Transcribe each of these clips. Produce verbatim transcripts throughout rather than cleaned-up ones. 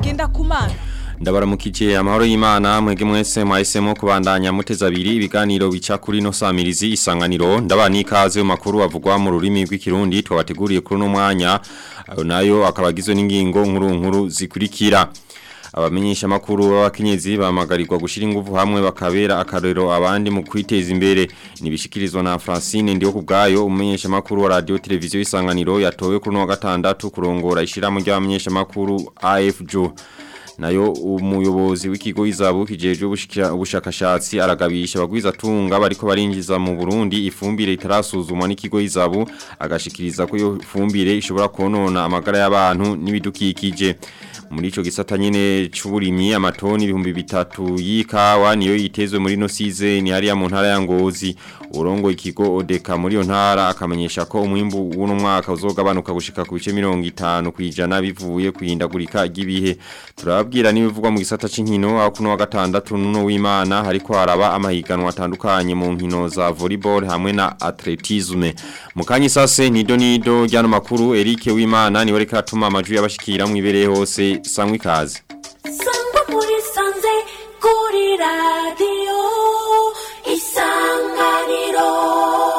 ngenda kumana. Ndabaramukije amahoro y'Imana mwege mwese mwahisemo kubandanya muteza abiri ibiganiro bica kuri no samirizi isanganiro ndabani ikaze mu makuru avugwa mu rurimi rw'ikirundi twabateguriye kuri no mwanya nayo akabagizwe n'ingingo nkuru nkuru zikurikira. Abamenyesha makuru b'abakenyezi bamagarirwa gushira ingufu hamwe bakabera akarero abandi mu kwiteza imbere nibishikirizwa na Francine ndiyo kubgayo umenyesha makuru wa radio televiziyo isanganiro yatowe kuri no wa gatandatu kurongora ishiramo ry'abamenyesha makuru A F J O nayo umuyobozi w'ikigo izabu kijeje ubushakashatsi aragabisha bagwiza tunga bariko barinjiza mu Burundi ifumbire itarasuzumwa n'ikigo izabu agashikiriza ko iyo fumbire ishobora konona amagara y'abantu n'ibidukikije. Muri ico gisata nyene c'uburimyi amatoni ibihumbi bitatu y'ikawa niyo yitezwe muri no season hariya mu ntara ya Ngozi. Urongo ikigo Odeka muri yo ntara akamenyesha ko umwimbu w'uno mwaka uzogabanuka gushika ku bice mirongo itanu kwijana bivuye kwihindagurika ry'ibihe. Turababwira n'ibivugwa mu gisata c'inkino aho kuno wa gatandatu nuno w'Imana hariko haraba amahiganwa atandukanye mu nkino za volleyball hamwe na atletisme. Mukanyi sase nido nido ryano makuru Eric w'Imana niwe reka atuma amajwi yabashikira mu ibereye hose sangwe kazi. Sangwa muri sanze kuri radio isanganiro.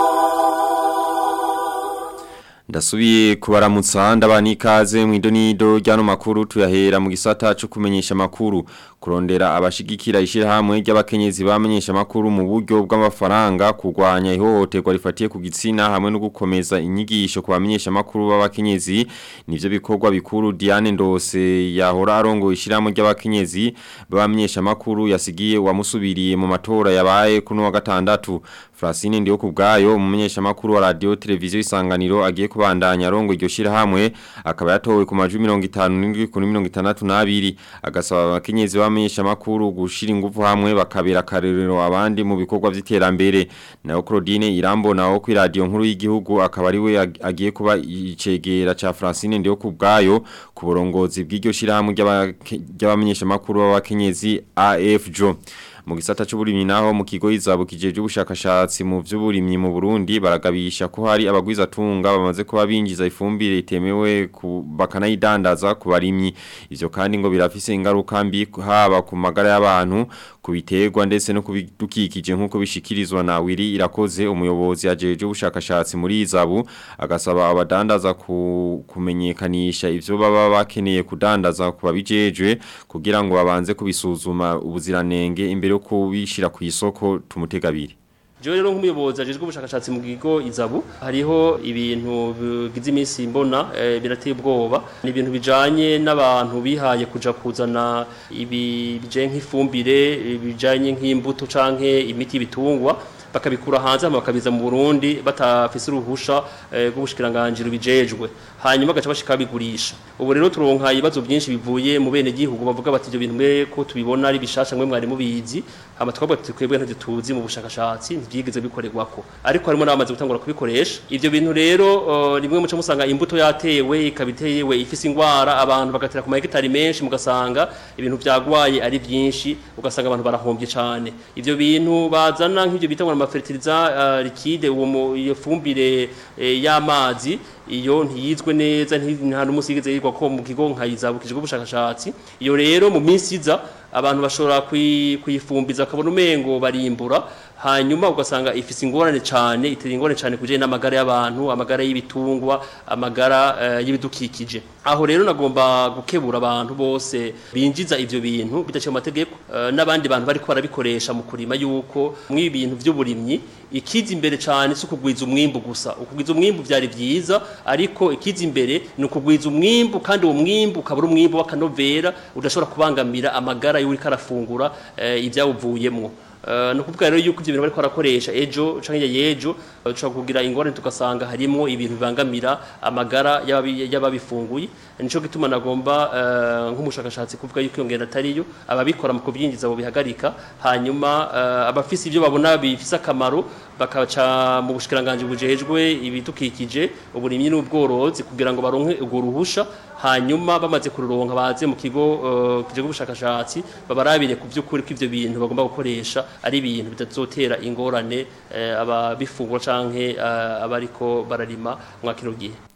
Ndasubiye kubaramutsa ndabani ikaze mu idonido ryano makuru tuyahera mu gisata cyo kumenyesha makuru kurondera abashigikira ishira hamwe ry'abakenyezi bamenyesha makuru mu buryo bw'amafaranga kugwanya ihohoterwa rifatiye ku gitsina hamwe no gukomeza inyigisho ku bamenyesha makuru b'abakenyezi nivyo bikorwa bikuru Diane Ndose yahora arongo ishiramo ry'abakenyezi bamenyesha makuru yasigiye wamusubiriye mu matora yabaye kuno wa gatandatu. Francine ndiyo kubgayo umumenyesha makuru wa radio televiziyo isanganiro agiye kubandanya arongo iryo shira hamwe akaba yatowe ku majwi mirongo itanu n'indwi kuri mirongo itandatu n'abiri agasaba abakenyezi bamenyesha makuru gushira ingufu hamwe bakabera karerero abandi mu bikorwa by'iterambere. Nayo Claudine Irambo nawo ku radio nkuru y'igihugu akaba ari we agiye kuba icegera ca Francine ndiyo kubgayo ku burongozi bw'iryo shira hamwe ry'abamenyesha makuru b'abakenyezi A F J O. Mu gisata c'uburimyi naho mu kigo izabu kijeje ubushakashatsi mu vy'uburimyi mu Burundi baragabisha ko hari abagwiza tunga bamaze kuba binjiza ifumbire itemewe bakanayidandaza ku barimyi. Ivyo kandi ngo birafise ingaruka mbi haba ku magara y'abantu kubiterwa ndetse no kubidukikije nkuko bishikirizwa na Wiri Irakoze umuyobozi ajeje ubushakashatsi muri izabu agasaba abadandaza ku, kumenyekanisha ivyo baba bakeneye kudandaza ku babijejwe kugira ngo babanze kubisuzuma ubuziranenge imbere kubishira ku isoko tumutegabiri. Jewe rero nk'umuyobozi ajejwe ubushakashatsi mu gigo izabu hariho ibintu bigize iminsi mbona e, birateye ubwoba ni ibintu bijanye n'abantu bihaye kuja kuzana ibi bije nk'ifumbire bijanye nk'imbuto canke imiti bitungwa bakabikura hanze bakabiza mu Burundi batafise uruhusha rw'ubushikiranganje bijejwe hanyuma gaca bashika bigurisha. Ubu rero turonka ibibazo byinshi bivuye mu bene gihugu bavuga bati ibyo bintu mwe ko tubibona ari bishasha mwe mwari mubizi hama twabwa tukwebwe nta tuzi mu bushakashatsi ntibyigeze bikorerwako ariko harimo n'abamaze gutangura kubikoresha. Ivyo bintu rero rimwe muca musanga imbuto yatewe ikabiteyewe ifise ingwara abantu bagatera ku mahegitari menshi mugasanga ibintu byagwaye ari byinshi ugasanga abantu barahombye cyane. Ivyo bintu bazana nk'ivyo bitangwa na fertiliza uh, liquide uwo iyo fumbire eh, y'amazi iyo ntiyizwe neza nta n'umusigeze yirwa ko mu kigo nkayizabukije ubushakashatsi. Iyo rero mu minsi iza abantu bashobora kuyifumbiza akabona umengo barimbura hanyuma ugasanga ifise ingorane cyane itera ingorane cyane kuje n'amagara y'abantu amagara y'ibitungwa amagara uh, y'ibidukikije. Aho rero nagomba gukebura abantu bose binjiza ivyo bintu bidaciye mu mategeko uh, n'abandi bantu bari ko barabikoresha mu kurima yuko mu ibintu by'uburimyi ikiza imbere cyane si ukugwiza umwimbu gusa. Ukugwiza umwimbu byari byiza ariko ikiza imbere ni ukugwiza umwimbu kandi uwo mwimbu ukabura umwimbu w'akanovera udashobora kubangamira amagara y'uri karafungura uh, ibyawuvuyemwo. no kuvuga rero yuko ibyo bintu bari kwarakoresha ejo canke yejo uca kugira ingorane tugasanga harimo ibintu bibangamira amagara y'ababifunguye. Nico gituma nagomba nk'umushakashatsi kuvuga yuko yongera atariyo ababikora mu kubyinjiza bo bihagarika, hanyuma abafisi ibyo babona bifise akamaro bakaca mu bushikiranganje bujejwe ibitukikije uburimyi n'ubworozi kugira ngo baronke ugo ruhusha, hanyuma bamaze kururonka baze mu kigo kije gubushakashatsi babarabire ku by'ukuri ko ivyo bintu bagomba gukoresha ari ibintu bitazotera ingorane ababifungura canke abariko bararima mwakiro gihe.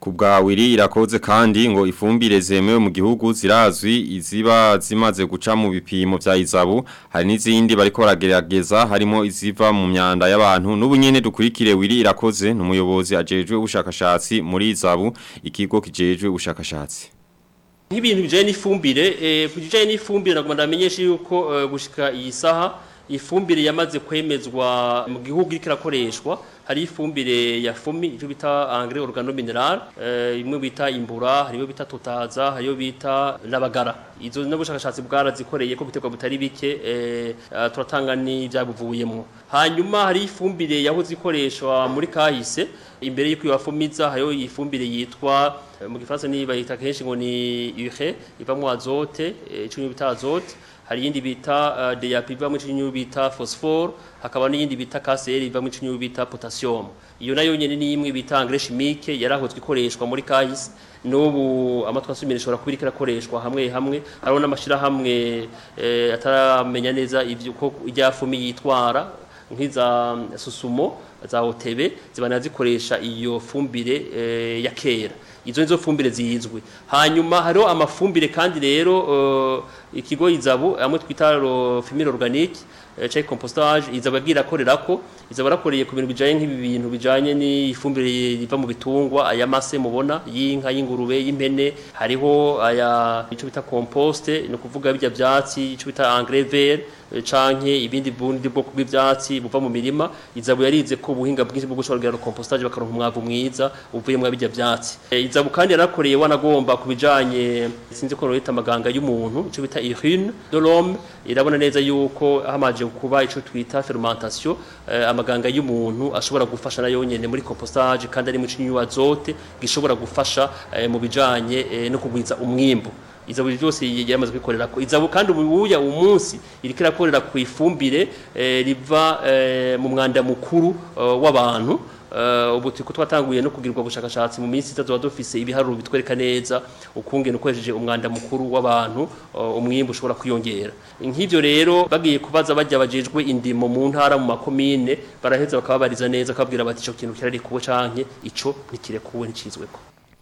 Kubwa wiri irakoze kandi ngo ifumbire zemewe mu gihugu zirazwi iziba zimaze guca mu bipimo vya izabu hari n'izindi bariko baragerageza harimo iziva mu myanda y'abantu n'ubunyene dukurikire wiri irakoze n'umuyobozi ajejwe ubushakashatsi muri izabu ikigo kijejwe ubushakashatsi. Nk'ibintu bijanye n'ifumbire eh bijanye n'ifumbire nagomba ndamenyesha yuko uh, gushika iyi saha ifumbire yamaze kwemezwa mu gihugu ikirakoreshwa hari ifumbire ya fumi icyo bita engrais organomineral eh imwe bita imbura hariyo bita totaza hariyo bita labagara izo n'ubushakashatsi bwarazikoreye ko bitegwa butari bike eh turatanga ni byabuvuyemo hanyuma hari ifumbire yaho zikoreshwa muri kahise imbere y'uko yafumiza hariyo ifumbire yitwa mu gifaransa ni bayita kenshi ngo ni urée ivamo azote icyo bita azote hari yindi bita uh, D A P iva mu cinyu bita phosphore hakaba n'iyindi bita K C L iva mu cinyu bita potassium iyo nayo nyene ni imwe bita engrais chimique yarahozwe ikoreshwa muri kahise n'ubu amatwa asumira ishobora kubirikira koreshwa hamwe hamwe hariho n'amashira hamwe eh, ataramenya neza ivyo ko iryafumi yitwara nk'iza susumo za hotebe zibana zikoresha iyo fumbire e, ya kera izo nizo fumbire zizwe hanyuma hariho amafumbire kandi rero uh, ikigo izabu amwe twita fumbire organique uh, cya compostage izabu agira korerako izabu arakoreye ku bintu bijanye nk'ibi bintu bijanye ni ifumbire iva mu bitungwa aya mase mubona y'inka y'ingurube y'impene hariho aya ico bita compost no kuvuga bijya byatsi ico bita engrais vert canke ibindi bundi bwo bw'ivyatsi buva mu mirima izabu yarize ko ubuhinga bwinshi bwo gushobora compostage bakaronka umwavu mwiza uvuye mu bijya byatsi e, izabu kandi yarakoreye wanagomba kubijanye sinzi ko rita amaganga y'umuntu ico bita urine de l'homme irabona neza yuko hamaje kuba ico twita fermentation e, amaganga y'umuntu ashobora gufasha nayo nyene muri compostage kandi ari mu cinyu azote gishobora gufasha e, mu bijanye e, no kugwiza umwimbo izabu byose yamaze kwikorera ko izabu kandi ubuya umunsi irikira korera ku ifumbire e, riva e, mu mwanda mukuru uh, w'abantu uh, ubu tuko twatanguye no kugirwa bushakashatsi mu minsi itazo dufise ibiharuro bitwereka neza ukungene ukoresheje umwanda mukuru w'abantu uh, umwimbo ushobora kwiyongera nk'ivyo rero bagiye kubaza bajya bajejwe indimo mu ntara mu makomine baraheza bakababariza neza kabwira bati ico kintu kirari kubo canke ico nikirekuwe nicizweko.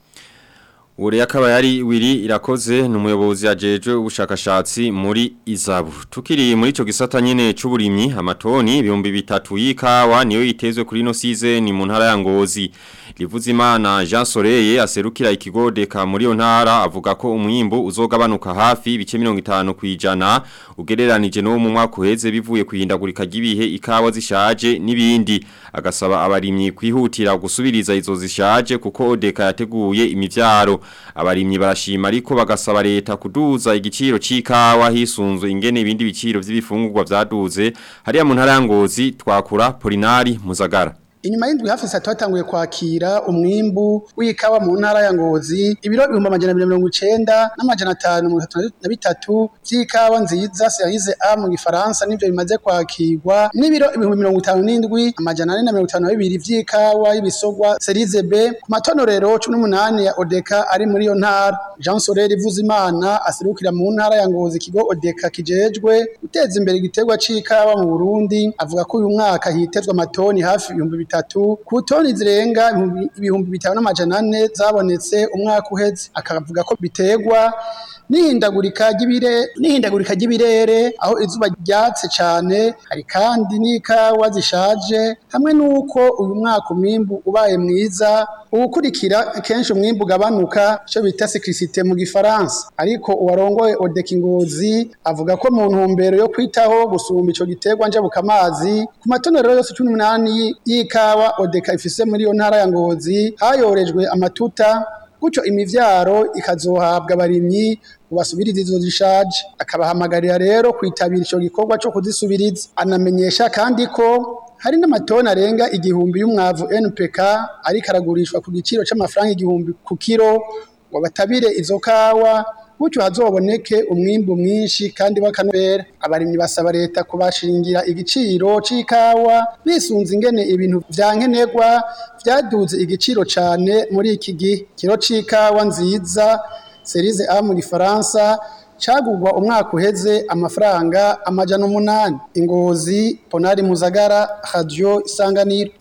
Uri akaba yari wiri irakoze n'umuyobozi ajejwe ubushakashatsi muri izabu. Tukiri muri ico gisata nyene c'uburimyi amatoni ibihumbi bitatu y'ikawa niyo yitezwe kuri no season mu ntara ya Ngozi. Livuzimana Jean Soreye aserukira ikigodeka muri yo ntara avuga ko umwimbo uzogabanuka hafi bice mirongo itanu kwijana ugereranije no mu mwaka uheze bivuye kuhindagurika gibihe ikawa zishaje nibindi agasaba abarimyi kwihutira gusubiriza izo zishaje kuko odeka yateguye imivyaro abarimyi barashima ariko bagasaba leta kuduza igiciro c'ikawa hisunzwe ingene ibindi biciro vy'ibifungurwa vyaduze hariya mu ntara ya Ngozi twakura Polinari Muzagara. Inyuma y'indwi hafi saa twatanguye kwakira umwimbu w'ikawa mu ntara ya Ngozi ibiro ibihumbi amajana mirongo icenda n'amajana atanu mirongo itatu na bitatu vy'ikawa nziza serise A mu gifaransa nivyo bimaze kwakirwa n'ibiro ibihumbi mirongo itanu n'indwi amajana ane na mirongo itanu na bibiri vy'ikawa y'ibisogwa serise B ku matonorero cumi n'umunani ya Odeka ari muri yo ntara. Jean Sorel Ivuzimana aserukira mu ntara ya Ngozi ikigo Odeka kijejwe guteza imbere igiterwa c'ikawa mu Burundi avuga ko uyu mwaka hitezwe amatoni hafi ibihumbi bitatu ku toni zirenga ibihumbi bitanu n'amajana ane zabonetse umwaka uheze akavuga ko bitegwa n'ihindagurika ry'ibire n'ihindagurika ry'ibirere aho izuba ryatse cyane hari kandi n'ikawa zishaje hamwe nuko uyu mwaka umwimbu ubaye mwiza ukurikira kenshi umwimbu gabanuka cyo bita cyclicité mu gifaransa ariko uwarongoye Odeka Ngozi avuga ko mu ntumbero yo kwitaho gusumba ico giterwa nje bukamazi ku matonorero yose cumi n'umunani y'ikawa Odeka ifise muri yo ntara ya Ngozi hayorejwe amatuta guco imivyaro ikazohabwa abarimyi ubasubiriza izo zishaje akabahamagarira rero kwitabira ico gikorwa cyo kuzisubiriza anamenyesha kandi ko hari n'amatoni arenga igihumbi y'umwavu N P K ari karagurishwa ku giciro c'amafaranga igihumbi ku kiro wabatabire izo kawa guco hazoboneke umwimbu mwinshi kandi bakanobera abarimyi basaba leta kubashingira igiciro c'ikawa bisunze ingene ibintu vyankenerwa vyaduze igiciro cane muri iki gihe kiro c'ikawa nziza serise A mu gifaransa cagurwa umwaka uheze amafaranga amajana umunani. Ingozi Ponari Muzagara Radio Isanganiro.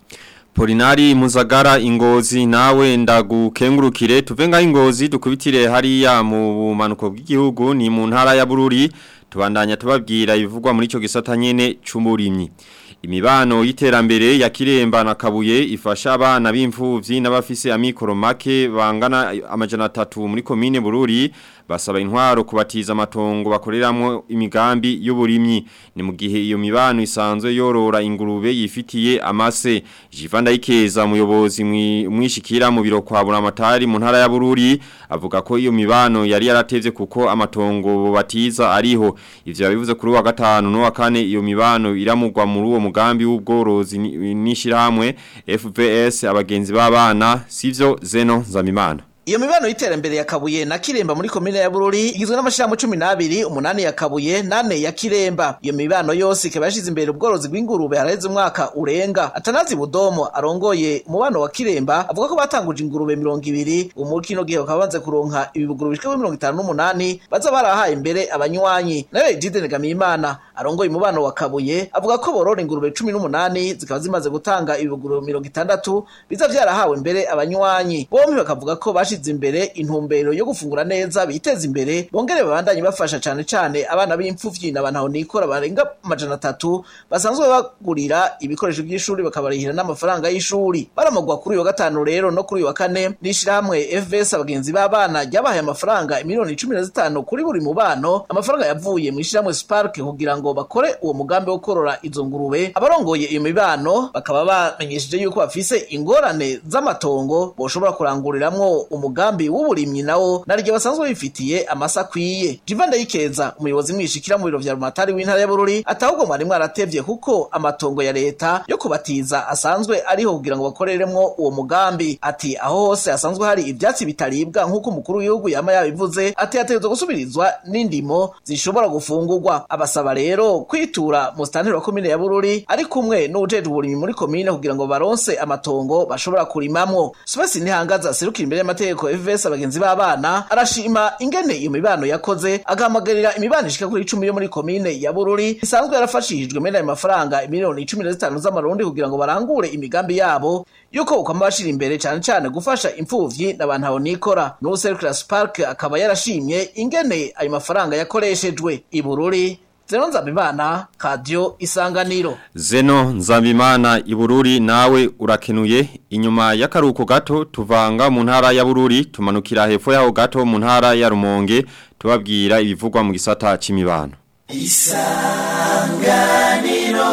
Polinari Muzagara Ingozi nawe ndagukengurukire tuvenga Ingozi dukubitire hariya mu bumanuko bw'igihugu ni mu ntara ya Bururi tubandanya tubabwira ibivugwa muri ico gisata nyene c'umurimyi. Imibano y'iterambere ya Kiremba na Kabuye ifasha abana b'imfuvyi n'abafise amikoro make bangana amajana atatu muri komine Bururi basaba intwaro kubatiza amatongo bakoreramwo imigambi y'uburimyi ni mu gihe iyo mibano isanzwe yorora ingurube yifitiye amase Jivanda Ikeza umuyobozi mwishikira mu biro kwa Buramatari mu ntara ya Bururi avuga ko iyo mibano yari yaratevye kuko amatongo batiza ariho ivyo yabivuze kuri wa gatanu no wa kane iyo mibano iramugwa muri uwo mugambi w'ubworozi n'ishirahamwe F V S abagenzi b'abana sivyo Zeno Zamimana. Iyo mibano y'iterambere ya Kabuye na Kiremba muri komine ya Bururi igizwe n'amashirahamwe cumi n'abiri, umunani ya Kabuye, nane ya Kiremba. Iyo mibano yose ikaba yashize imbere ubworozi bw'ingurube haraheze umwaka urenga. Atanazi Budomo arongoye umubano wa Kiremba avuga ko batanguje ingurube mirongo ibiri, muri kino gihe bakaba banze kuronka ibibuguru bishika mirongo itanu n'umunani baza barahaye imbere abanywanyi. Nawe Jide Negamiyimana arongoye umubano wa Kabuye avuga ko borora ingurube cumi n'umunani zikaba zimaze gutanga ibibuguru mirongo itandatu biza vyarahawe imbere abanywanyi. Bombi bakavuga ko bashi imbere intumbero yo gufungura neza biteza imbere bongere babandanye bafasha cyane cyane abana b'imfuvyi n'abantu nikora barenga amajana atatu basanzwe bagurira ibikoresho by'ishuri bakabarihira n'amafaranga y'ishuri baramugwa kuri uyu gatanu rero no kuri uyu wa kane nishirahamwe F V S abagenzi b'abana ryabahaye amafaranga miliyoni cumi na zitanu kuri buri mubano amafaranga yavuye mu ishiramwe Spark kugira ngo bakore uwo mugambi wo korora izo ngurube abarongoye iyo mibano bakaba bamenyesheje yuko bafise ingorane z'amatongo boshobora kuranguriramwo umugambi w'uburimyi nawo naryo basanzwe bifitiye amasakwiye. Jivanda Ikeza umuyobozi mwishikira mu biro vya Rumatari w'intara ya Bururi atahubwo mwari mwaratevye kuko amatongo ya leta yo kubatiza asanzwe ariho kugira ngo bakoreremwo uwo mugambi. Ati aho hose asanzwe hari ivyatsi bitaribwa nkuko umukuru w'igihugu yama yabivuze ati ategerezwa gusubirizwa n'indimo zishobora gufungurwa. Abasaba rero kwitura mu stanteri wa komine ya Bururi ari kumwe n'ujeje uburimyi muri komine kugira ngo baronse amatongo bashobora kurimamwo. Spasi Ntihangaza serukira imbere y'amategeko F V S abagenzi b'abana arashima ingene iyo mibano yakoze agahamagarira imibano ishika kuri icumi yo muri komine ya Bururi isanzwe yarafashishijwe muri ayo mafaranga miliyoni cumi na zitanu z'amarundi kugira ngo barangure imigambi yabo yuko ukama bashira imbere cyane cyane gufasha imfuvyi n'abantu aho nikora. No Circular Spark akaba yarashimye ingene ayo mafaranga yakoreshejwe i Bururi. Zeno Nzabimana, Radio Isanganiro. Zeno Nzabimana Ibururi nawe urakenuye inyuma y'akaruko gato tuvanga mu ntara ya Bururi tumanukira hepfo yaho gato mu ntara ya Rumonge tubabwira ibivugwa mu gisata c'imibano. Isanganiro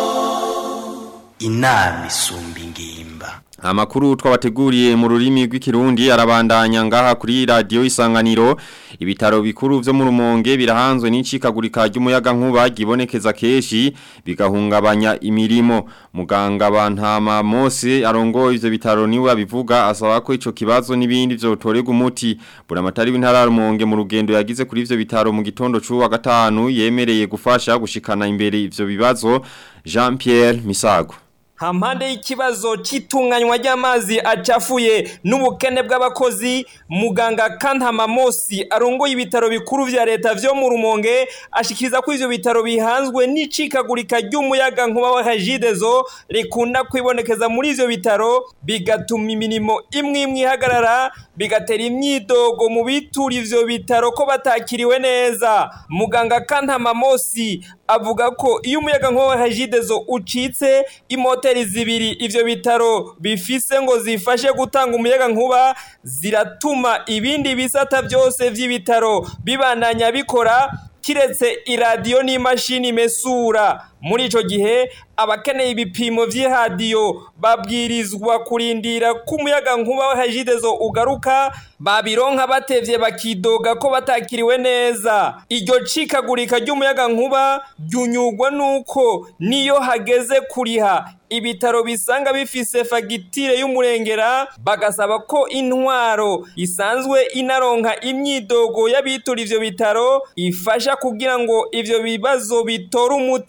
inama isumba ingimba. Amakuru twabateguriye mu rurimi rw'ikirundi arabandanya ngaha kuri radio Isanganiro. Ibitaro bikuru vyo mu Rumonge birahanzwe n'icikagurika ry'umuyaga nkuba gibonekeza keshi bigahungabanya imirimo. Muganga Bantama Mose arongoye ivyo bitaro niwe abivuga asaba ko ico kibazo n'ibindi vyotorega umuti. Buramatari w'intara Rumonge mu rugendo yagize kuri ivyo bitaro mu gitondo c'uwa gatanu yemereye gufasha gushikana imbere ivyo bibazo. Jean Pierre Misago. Hampande y'ikibazo c'itunganywa ry'amazi acafuye n'ubukene bw'abakozi muganga Kantama Mosi arongoye ibitaro bikuru vya leta vyo mu Rumonge ashikiriza ko ivyo bitaro bihanzwe n'icikagurika ry'umuyaga nkuba wa Hajidezo rikunda kwibonekeza muri ivyo bitaro bigatuma imirimo imwe imwe ihagarara bigatera imyidogo mu bitura ivyo bitaro ko batakiriwe neza. Muganga Kantama Mosi avuga ko iyo umuyaga nkuba wa Hajidezo ucitse imoteri zibiri ivyo bitaro bifise ngo zifashe gutanga umuyaga nkuba ziratuma ibindi bisata byose vy'ibitaro bibandanya bikora kiretse iradiyo n'imashini mesura. Muri ico gihe abakeneye ibipimo vy'iradiyo babwirizwa kurindira ko umuyaga nkuba wa Hajidezo ugaruka babironka batevye bakidoga ko batakiriwe neza. Iryo cikagurika ry'umuyaga nkuba ryunyugwa nuko niyo hageze kuriha ibitaro bisanga bifise fagitire y'umurengera bagasaba ko intwaro isanzwe inaronka imyidogo y'abitura ivyo bitaro ifasha kugira ngo ivyo bibazo bitora umuti.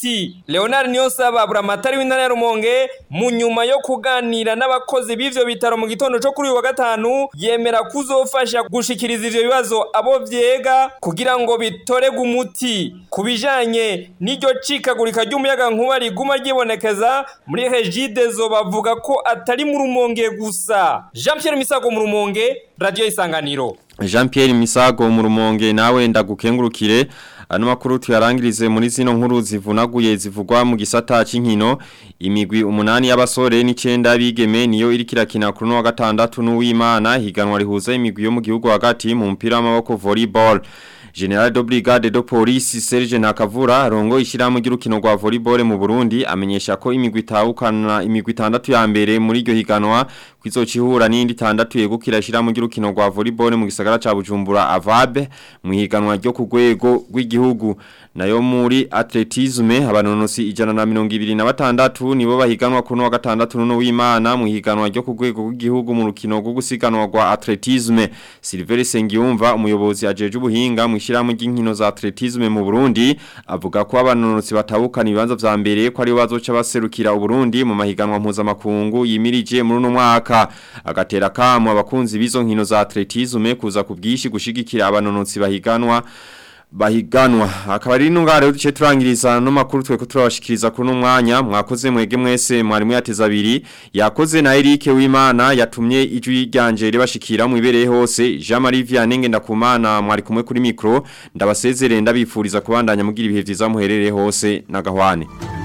Leonard Niyonsaba buramatari w'intara ya Rumonge mu nyuma yo kuganira n'abakozi b'ivyo bitaro mu gitondo cyo kuri uyu wa gatanu yemera kuzofasha gushikiriza ivyo bibazo abo vyega kugira ngo bitorege umuti kubijanye n'iryo cikagurika ry'umuyaga nkuba riguma ryibonekeza muri Regideso bavuga ko atari mu Rumonge gusa. Jean Pierre Misago mu Rumonge, Radio Isanganiro. Jean Pierre Misago mu Rumonge nawe ndagukengurukire. Ano makuru tuyarangirize muri zino nkuru zivunaguye zivugwa mu gisata c'inkino. Imigwi umunani y'abasore n'icenda bigeme niyo iri kirakina kuri no wa gatandatu n'uw'Imana higanwa rihuza imigwi yo mu gihugu hagati mu mpira w'amaboko volleyball. General de Brigade de Police Serge Nakavura rongo ishiramu ry'urukino rwa volleyball mu Burundi amenyesha ko imigwi itahukana imigwi itandatu ya mbere muri iryo higanwa kwizocihura n'indi itandatu yegukira ishiramu ry'urukino rwa volleyball mu gisagara ca Bujumbura Avabe mu higanwa ryo ku rwego rw'igihugu. Nayo muri atletisme abanonosi ijana na mirongo ibiri na batandatu nibo bahiganwa kuno wa gatandatu no w'Imana mu higanwa ryo ku rwego rw'igihugu mu rukino rwo gusiganwa rwa atletisme. Silver Sengiyumva umuyobozi ajeje ubuhinga mu ishiramu ry'inkino za atletisme mu Burundi avuga ko abanonosi batabukana ibibanza vya mbere ko ari bazoca baserukira uBurundi mu mahiganwa mpuzamakungu yimirije muri no mwaka. Agatera kamo abakunzi bizo nkino za atletisme kuza kubwishi gushigikira abanonosi bahiganwa bahiganwa akaba ari nungare uduce turangiriza no makuru twe ko turabashikiriza kuno mwanya mwakoze mwege mwese mwarimu yateza abiri yakoze na Eric w'Imana yatumye ijwi ryanje ribashikira mu ibereye hose Jean Marie Vianney ndakumana mwari kumwe kuri micro ndabasezerere ndabifuriza kubandanya mugira ibihe vyiza muherereye hose na gahwane.